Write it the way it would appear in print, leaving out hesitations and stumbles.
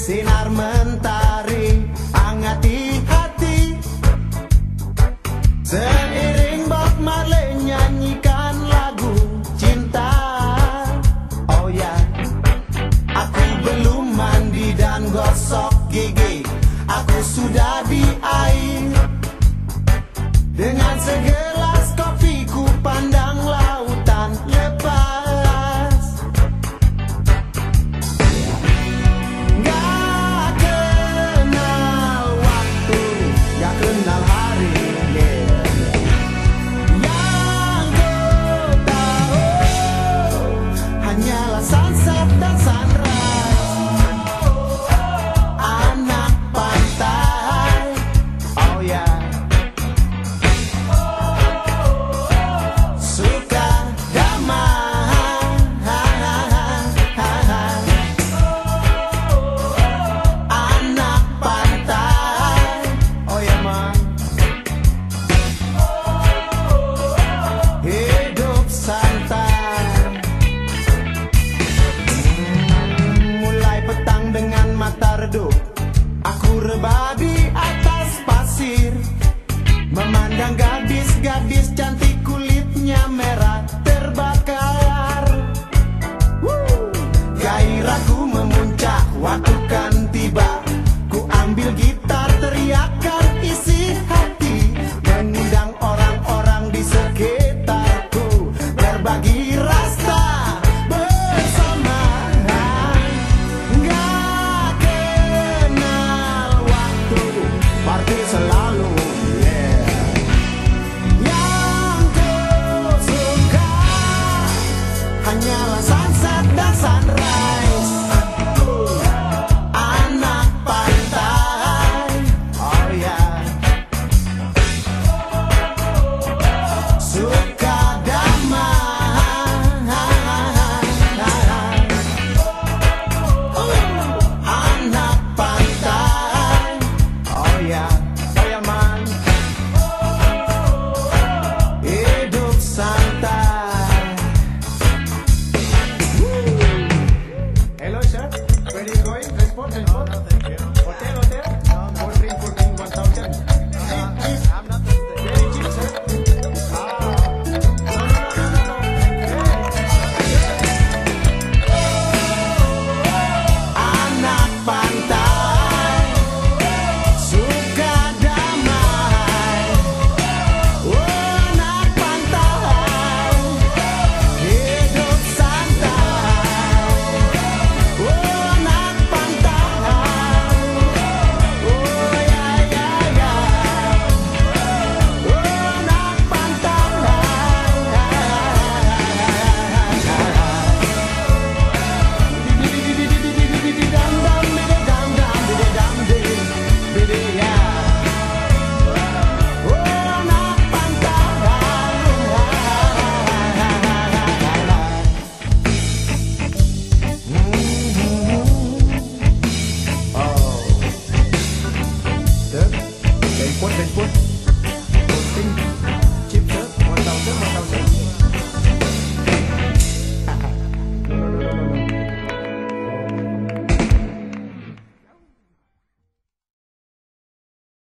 Sinar mentari hangati hati, seiring Bob Marley nyanyikan lagu cinta. Oh ya, aku belum mandi dan gosok gigi, aku sudah di air. Dengan segelas kopi ku pandang lautan lepas. Gak kenal waktu, gak kenal hari, yeah. Yang ku tahu hanyalah sunset dan sunrise. Anak pantai, oh ya, suka damai. Anak pantai, oh ya man, hidup santai. Mulai petang dengan mata redup, aku rebah di atas pasir, memandang gadis-gadis cantik kulitnya merah terbakar. Gairahku memuncak waktu kan